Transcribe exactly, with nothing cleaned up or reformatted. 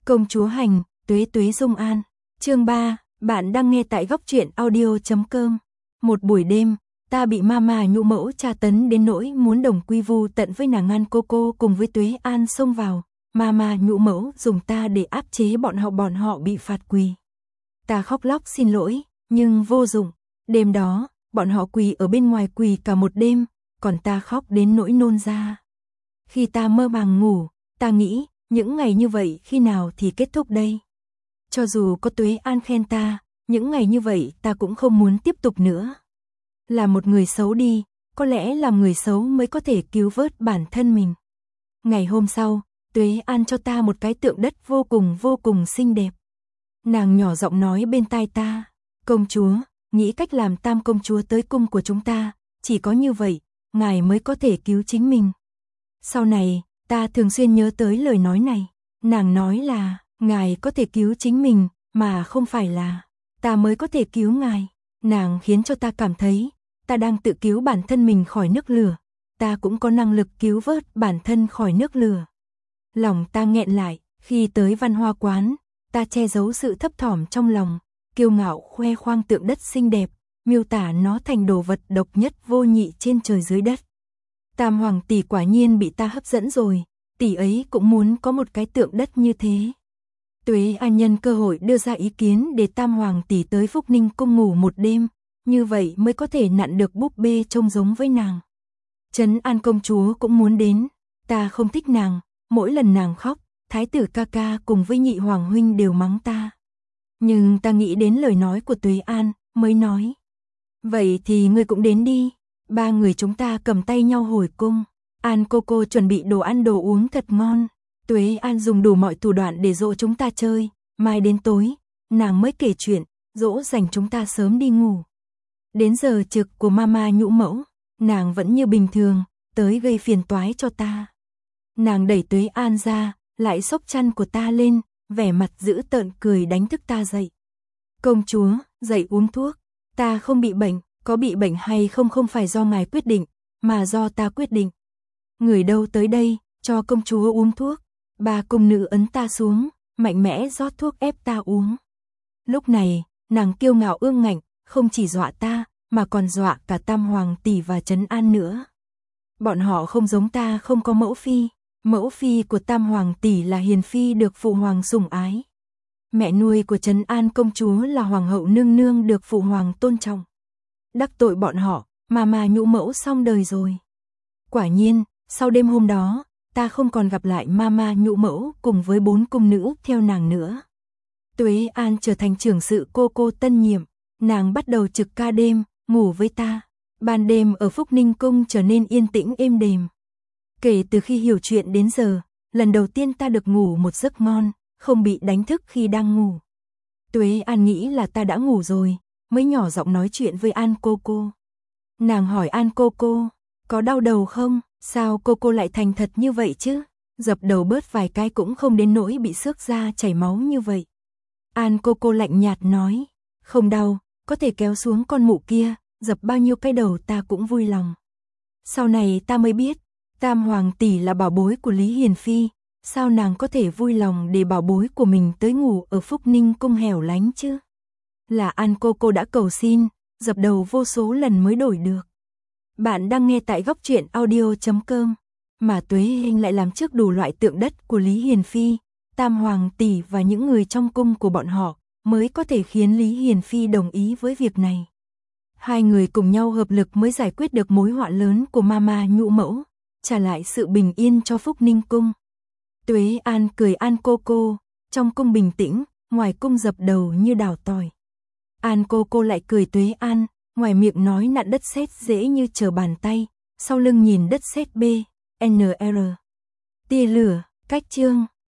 Công chúa hành, Tuế Tuế Dung An. Chương ba, bạn đang nghe tại góc truyện audio chấm com. Một buổi đêm, ta bị mama nhũ mẫu tra tấn đến nỗi muốn đồng quy vu tận với nàng An cô cô cùng với Tuế An xông vào. Mama nhũ mẫu dùng ta để áp chế bọn họ bọn họ bị phạt quỳ. Ta khóc lóc xin lỗi, nhưng vô dụng. Đêm đó, bọn họ quỳ ở bên ngoài quỳ cả một đêm, còn ta khóc đến nỗi nôn ra. Khi ta mơ màng ngủ, ta nghĩ, những ngày như vậy khi nào thì kết thúc đây? Cho dù có Tuế An khen ta, những ngày như vậy ta cũng không muốn tiếp tục nữa. Là một người xấu đi, có lẽ làm người xấu mới có thể cứu vớt bản thân mình. Ngày hôm sau, Tuế An cho ta một cái tượng đất vô cùng vô cùng xinh đẹp. Nàng nhỏ giọng nói bên tai ta, công chúa, nghĩ cách làm tam công chúa tới cung của chúng ta, chỉ có như vậy, ngài mới có thể cứu chính mình. Sau này, ta thường xuyên nhớ tới lời nói này, nàng nói là, ngài có thể cứu chính mình, mà không phải là, ta mới có thể cứu ngài. Nàng khiến cho ta cảm thấy, ta đang tự cứu bản thân mình khỏi nước lửa, ta cũng có năng lực cứu vớt bản thân khỏi nước lửa. Lòng ta nghẹn lại, khi tới văn hoa quán, ta che giấu sự thấp thỏm trong lòng, kiêu ngạo khoe khoang tượng đất xinh đẹp, miêu tả nó thành đồ vật độc nhất vô nhị trên trời dưới đất. Tam hoàng tỷ quả nhiên bị ta hấp dẫn rồi, tỷ ấy cũng muốn có một cái tượng đất như thế. Tuế An nhân cơ hội đưa ra ý kiến để tam hoàng tỷ tới Phúc Ninh cung ngủ một đêm, như vậy mới có thể nặn được búp bê trông giống với nàng. Trấn An công chúa cũng muốn đến, ta không thích nàng, mỗi lần nàng khóc, thái tử ca ca cùng với nhị hoàng huynh đều mắng ta. Nhưng ta nghĩ đến lời nói của Tuế An, mới nói. Vậy thì ngươi cũng đến đi. Ba người chúng ta cầm tay nhau hồi cung. An cô cô chuẩn bị đồ ăn đồ uống thật ngon. Tuế An dùng đủ mọi thủ đoạn để dỗ chúng ta chơi. Mai đến tối, nàng mới kể chuyện, dỗ dành chúng ta sớm đi ngủ. Đến giờ trực của mama nhũ mẫu, nàng vẫn như bình thường, tới gây phiền toái cho ta. Nàng đẩy Tuế An ra, lại xốc chăn của ta lên, vẻ mặt dữ tợn cười đánh thức ta dậy. Công chúa, dậy uống thuốc, ta không bị bệnh, có bị bệnh hay không không phải do ngài quyết định, mà do ta quyết định. Người đâu tới đây, cho công chúa uống thuốc. Ba cung nữ ấn ta xuống, mạnh mẽ rót thuốc ép ta uống. Lúc này, nàng kiêu ngạo ương ngạnh, không chỉ dọa ta, mà còn dọa cả tam hoàng tỷ và Trấn An nữa. Bọn họ không giống ta không có mẫu phi. Mẫu phi của tam hoàng tỷ là hiền phi được phụ hoàng sủng ái. Mẹ nuôi của Trấn An công chúa là hoàng hậu nương nương được phụ hoàng tôn trọng. Đắc tội bọn họ, mama nhũ mẫu xong đời rồi. Quả nhiên, sau đêm hôm đó, ta không còn gặp lại mama nhũ mẫu cùng với bốn cung nữ theo nàng nữa. Tuế An trở thành trưởng sự cô cô tân nhiệm, nàng bắt đầu trực ca đêm, ngủ với ta. Ban đêm ở Phúc Ninh cung trở nên yên tĩnh êm đềm. Kể từ khi hiểu chuyện đến giờ, lần đầu tiên ta được ngủ một giấc ngon, không bị đánh thức khi đang ngủ. Tuế An nghĩ là ta đã ngủ rồi, mới nhỏ giọng nói chuyện với An cô cô. Nàng hỏi An cô cô, có đau đầu không? Sao cô cô lại thành thật như vậy chứ? Dập đầu bớt vài cái cũng không đến nỗi bị xước da chảy máu như vậy. An cô cô lạnh nhạt nói, không đau, có thể kéo xuống con mụ kia, dập bao nhiêu cái đầu ta cũng vui lòng. Sau này ta mới biết, tam hoàng tỷ là bảo bối của Lý Hiền Phi, sao nàng có thể vui lòng để bảo bối của mình tới ngủ ở Phúc Ninh cung hẻo lánh chứ? Là An cô cô đã cầu xin, dập đầu vô số lần mới đổi được. Bạn đang nghe tại góc truyện audio chấm com, mà Tuế Hình lại làm trước đủ loại tượng đất của Lý Hiền Phi, tam hoàng tỷ và những người trong cung của bọn họ, mới có thể khiến Lý Hiền Phi đồng ý với việc này. Hai người cùng nhau hợp lực mới giải quyết được mối họa lớn của mama nhũ mẫu, trả lại sự bình yên cho Phúc Ninh cung. Tuế An cười An cô cô, trong cung bình tĩnh, ngoài cung dập đầu như đào tỏi. An cô cô lại cười Tuế An, ngoài miệng nói nặn đất sét dễ như trở bàn tay, sau lưng nhìn đất sét B, N R. Tia lửa, cách chương.